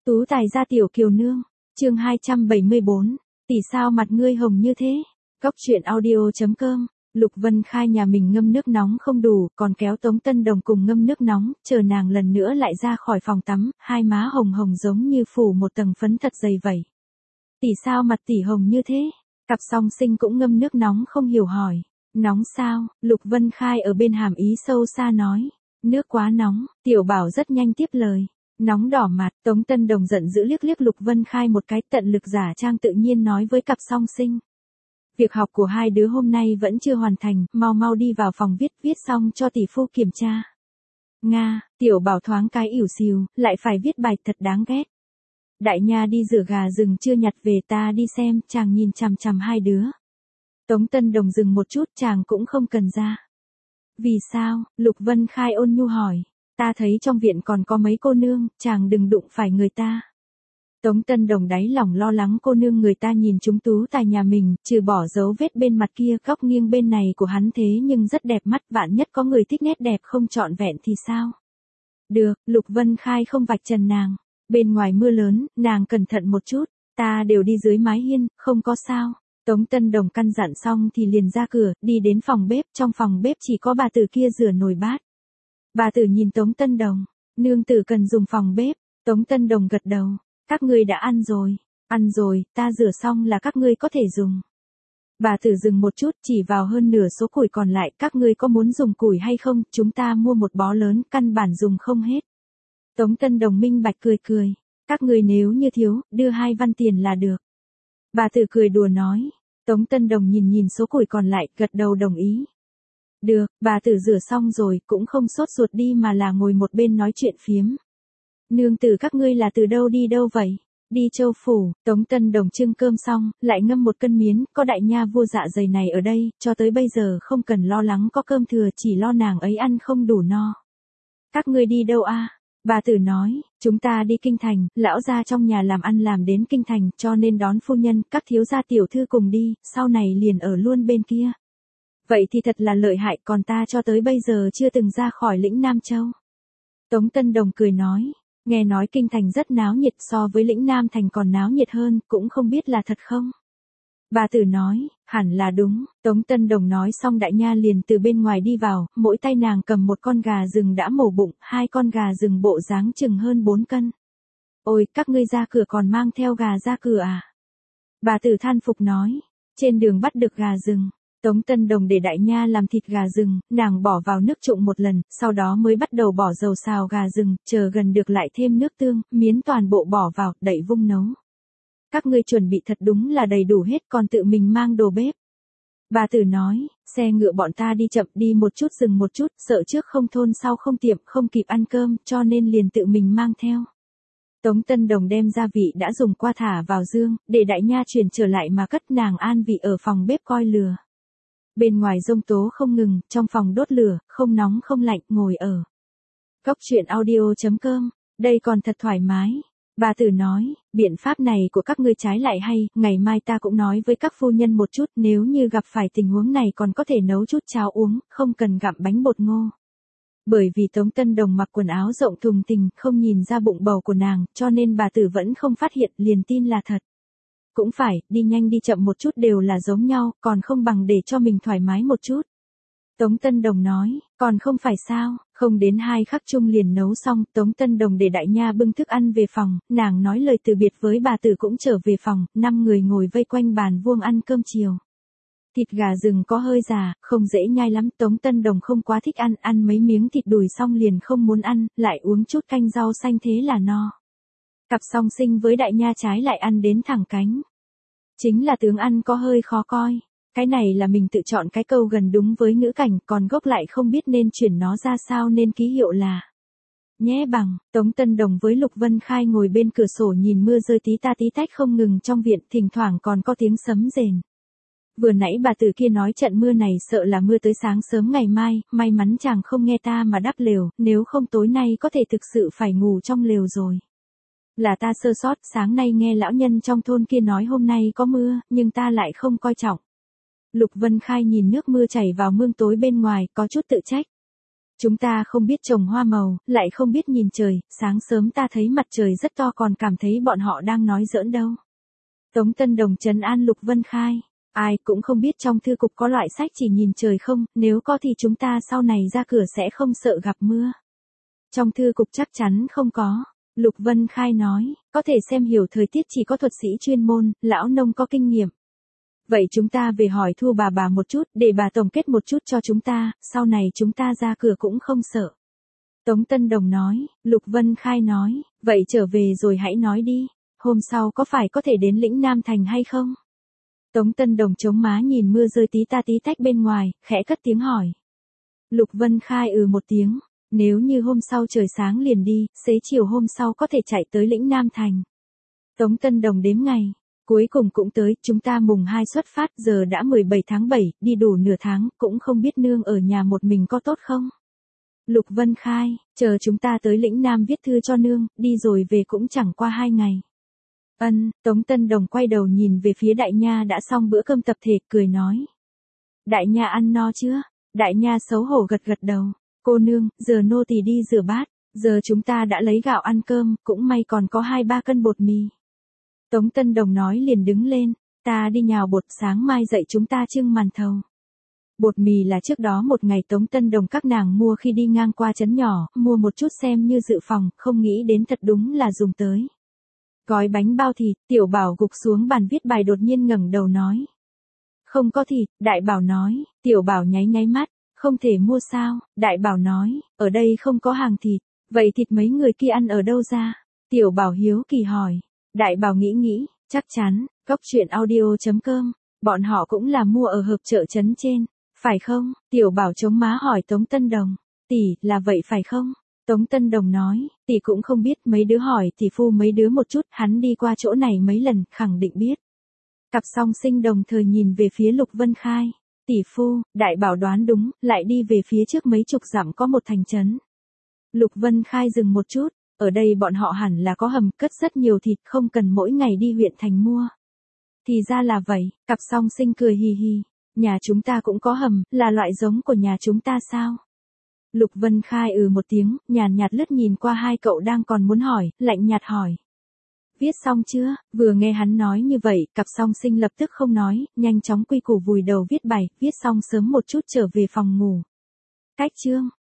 Tú tài gia tiểu kiều nương, chương 274, tỷ sao mặt ngươi hồng như thế? Góc truyện audio.com. Lục Vân Khai nhà mình ngâm nước nóng không đủ, còn kéo Tống Tân Đồng cùng ngâm nước nóng, chờ nàng lần nữa lại ra khỏi phòng tắm, hai má hồng hồng giống như phủ một tầng phấn thật dày vậy. Tỷ sao mặt tỷ hồng như thế? Cặp song sinh cũng ngâm nước nóng không hiểu hỏi. Nóng sao? Lục Vân Khai ở bên hàm ý sâu xa nói. Nước quá nóng, Tiểu Bảo rất nhanh tiếp lời. Nóng đỏ mặt, Tống Tân Đồng giận dữ liếc liếc Lục Vân Khai một cái, tận lực giả trang tự nhiên nói với cặp song sinh. Việc học của hai đứa hôm nay vẫn chưa hoàn thành, mau mau đi vào phòng viết xong cho tỷ phu kiểm tra. Nga, Tiểu Bảo thoáng cái ỉu xìu, lại phải viết bài thật đáng ghét. Đại nha đi rửa gà rừng chưa nhặt về, ta đi xem, chàng nhìn chằm chằm hai đứa. Tống Tân Đồng dừng một chút, chàng cũng không cần ra. Vì sao? Lục Vân Khai ôn nhu hỏi. Ta thấy trong viện còn có mấy cô nương, chàng đừng đụng phải người ta. Tống Tân Đồng đáy lòng lo lắng cô nương người ta nhìn chúng tú tài nhà mình, trừ bỏ dấu vết bên mặt kia, góc nghiêng bên này của hắn thế nhưng rất đẹp mắt, vạn nhất có người thích nét đẹp không trọn vẹn thì sao? Được, Lục Vân Khai không vạch trần nàng. Bên ngoài mưa lớn, nàng cẩn thận một chút, ta đều đi dưới mái hiên, không có sao. Tống Tân Đồng căn dặn xong thì liền ra cửa, đi đến phòng bếp, trong phòng bếp chỉ có bà tử kia rửa nồi bát. Bà tử nhìn Tống Tân Đồng, nương tử cần dùng phòng bếp, Tống Tân Đồng gật đầu, các ngươi đã ăn rồi, ta rửa xong là các ngươi có thể dùng. Bà tử dừng một chút chỉ vào hơn nửa số củi còn lại, các ngươi có muốn dùng củi hay không, chúng ta mua một bó lớn, căn bản dùng không hết. Tống Tân Đồng minh bạch cười, các ngươi nếu như thiếu, đưa 2 văn tiền là được. Bà tử cười đùa nói, Tống Tân Đồng nhìn số củi còn lại, gật đầu đồng ý. Được, bà tử rửa xong rồi, cũng không sốt ruột đi mà là ngồi một bên nói chuyện phiếm. Nương tử các ngươi là từ đâu đi đâu vậy? Đi Châu Phủ. Tống Tân Đồng trưng cơm xong, lại ngâm 1 cân miến, có đại nha vua dạ dày này ở đây, cho tới bây giờ không cần lo lắng có cơm thừa, chỉ lo nàng ấy ăn không đủ no. Các ngươi đi đâu a? Bà tử nói, chúng ta đi Kinh Thành, lão gia trong nhà làm ăn làm đến Kinh Thành, cho nên đón phu nhân, các thiếu gia tiểu thư cùng đi, sau này liền ở luôn bên kia. Vậy thì thật là lợi hại, còn ta cho tới bây giờ chưa từng ra khỏi lĩnh Nam Châu. Tống Tân Đồng cười nói, nghe nói Kinh Thành rất náo nhiệt, so với lĩnh Nam Thành còn náo nhiệt hơn, cũng không biết là thật không? Bà tử nói, hẳn là đúng. Tống Tân Đồng nói xong đại nha liền từ bên ngoài đi vào, mỗi tay nàng cầm 1 con gà rừng đã mổ bụng, 2 con gà rừng bộ dáng chừng hơn 4 cân. Ôi, các ngươi ra cửa còn mang theo gà ra cửa à? Bà tử than phục nói, trên đường bắt được gà rừng. Tống Tân Đồng để đại nha làm thịt gà rừng, nàng bỏ vào nước trụng 1 lần, sau đó mới bắt đầu bỏ dầu xào gà rừng, chờ gần được lại thêm nước tương, miến toàn bộ bỏ vào, đậy vung nấu. Các ngươi chuẩn bị thật đúng là đầy đủ hết, còn tự mình mang đồ bếp. Bà tử nói, xe ngựa bọn ta đi chậm, đi một chút dừng một chút, sợ trước không thôn sau không tiệm, không kịp ăn cơm, cho nên liền tự mình mang theo. Tống Tân Đồng đem gia vị đã dùng qua thả vào dương, để đại nha chuyển trở lại mà cất, nàng an vị ở phòng bếp coi lửa. Bên ngoài giông tố không ngừng, trong phòng đốt lửa, không nóng không lạnh, ngồi ở góc truyện audio.com, đây còn thật thoải mái. Bà tử nói, biện pháp này của các ngươi trái lại hay, ngày mai ta cũng nói với các phu nhân một chút, nếu như gặp phải tình huống này còn có thể nấu chút cháo uống, không cần gặm bánh bột ngô. Bởi vì Tống Tân Đồng mặc quần áo rộng thùng thình, không nhìn ra bụng bầu của nàng, cho nên bà tử vẫn không phát hiện, liền tin là thật. Cũng phải, đi nhanh đi chậm một chút đều là giống nhau, còn không bằng để cho mình thoải mái một chút. Tống Tân Đồng nói, còn không phải sao, không đến 2 khắc chung liền nấu xong, Tống Tân Đồng để đại nha bưng thức ăn về phòng, nàng nói lời từ biệt với bà tử cũng trở về phòng, 5 người ngồi vây quanh bàn vuông ăn cơm chiều. Thịt gà rừng có hơi già, không dễ nhai lắm, Tống Tân Đồng không quá thích ăn mấy miếng thịt đùi xong liền không muốn ăn, lại uống chút canh rau xanh thế là no. Cặp song sinh với đại nha trái lại ăn đến thẳng cánh. Chính là tướng ăn có hơi khó coi. Cái này là mình tự chọn cái câu gần đúng với ngữ cảnh, còn gốc lại không biết nên chuyển nó ra sao nên ký hiệu là nhẽ bằng. Tống Tân Đồng với Lục Vân Khai ngồi bên cửa sổ nhìn mưa rơi tí ta tí tách không ngừng trong viện, thỉnh thoảng còn có tiếng sấm rền. Vừa nãy bà tử kia nói trận mưa này sợ là mưa tới sáng sớm ngày mai, may mắn chàng không nghe ta mà đắp lều, nếu không tối nay có thể thực sự phải ngủ trong lều rồi. Là ta sơ sót, sáng nay nghe lão nhân trong thôn kia nói hôm nay có mưa, nhưng ta lại không coi trọng. Lục Vân Khai nhìn nước mưa chảy vào mương tối bên ngoài, có chút tự trách. Chúng ta không biết trồng hoa màu, lại không biết nhìn trời, sáng sớm ta thấy mặt trời rất to còn cảm thấy bọn họ đang nói giỡn đâu. Tống Tân Đồng trấn an Lục Vân Khai. Ai cũng không biết trong thư cục có loại sách chỉ nhìn trời không, nếu có thì chúng ta sau này ra cửa sẽ không sợ gặp mưa. Trong thư cục chắc chắn không có. Lục Vân Khai nói, có thể xem hiểu thời tiết chỉ có thuật sĩ chuyên môn, lão nông có kinh nghiệm. Vậy chúng ta về hỏi Thu bà một chút, để bà tổng kết một chút cho chúng ta, sau này chúng ta ra cửa cũng không sợ. Tống Tân Đồng nói, Lục Vân Khai nói, vậy trở về rồi hãy nói đi, hôm sau có phải có thể đến lĩnh Nam Thành hay không? Tống Tân Đồng chống má nhìn mưa rơi tí ta tí tách bên ngoài, khẽ cất tiếng hỏi. Lục Vân Khai một tiếng, nếu như hôm sau trời sáng liền đi, xế chiều hôm sau có thể chạy tới lĩnh Nam Thành. Tống Tân Đồng đếm ngày, cuối cùng cũng tới, chúng ta mùng 2 xuất phát, giờ đã 17 tháng 7, đi đủ nửa tháng, cũng không biết nương ở nhà một mình có tốt không? Lục Vân Khai, chờ chúng ta tới lĩnh Nam viết thư cho nương, đi rồi về cũng chẳng qua 2 ngày. Tống Tân Đồng quay đầu nhìn về phía Đại Nha đã xong bữa cơm tập thể, cười nói. Đại Nha ăn no chưa? Đại Nha xấu hổ gật gật đầu. Cô nương, giờ nô tỳ đi rửa bát, giờ chúng ta đã lấy gạo ăn cơm, cũng may còn có 2-3 cân bột mì. Tống Tân Đồng nói liền đứng lên, ta đi nhào bột, sáng mai dậy chúng ta trưng màn thầu. Bột mì là trước đó một ngày Tống Tân Đồng các nàng mua khi đi ngang qua trấn nhỏ, mua một chút xem như dự phòng, không nghĩ đến thật đúng là dùng tới. Gói bánh bao thịt, Tiểu Bảo gục xuống bàn viết bài đột nhiên ngẩng đầu nói. Không có thịt, Đại Bảo nói, Tiểu Bảo nháy nháy mắt, không thể mua sao, Đại Bảo nói, ở đây không có hàng thịt, vậy thịt mấy người kia ăn ở đâu ra? Tiểu Bảo hiếu kỳ hỏi, Đại Bảo nghĩ, chắc chắn, coctruyện.audio.com, bọn họ cũng là mua ở hợp chợ trấn trên, phải không? Tiểu Bảo chống má hỏi Tống Tân Đồng, tỷ, là vậy phải không? Tống Tân Đồng nói, tỷ cũng không biết, mấy đứa hỏi tỷ phu mấy đứa một chút, hắn đi qua chỗ này mấy lần, khẳng định biết. Cặp song sinh đồng thời nhìn về phía Lục Vân Khai, tỷ phu, Đại Bảo đoán đúng, lại đi về phía trước mấy chục dặm có một thành trấn. Lục Vân Khai dừng một chút, ở đây bọn họ hẳn là có hầm, cất rất nhiều thịt, không cần mỗi ngày đi huyện thành mua. Thì ra là vậy, cặp song sinh cười hì hì, nhà chúng ta cũng có hầm, là loại giống của nhà chúng ta sao? Lục Vân Khai một tiếng, nhàn nhạt lướt nhìn qua hai cậu đang còn muốn hỏi, lạnh nhạt hỏi. Viết xong chưa? Vừa nghe hắn nói như vậy, cặp song sinh lập tức không nói, nhanh chóng quy củ vùi đầu viết bài, viết xong sớm một chút trở về phòng ngủ. Cách chương.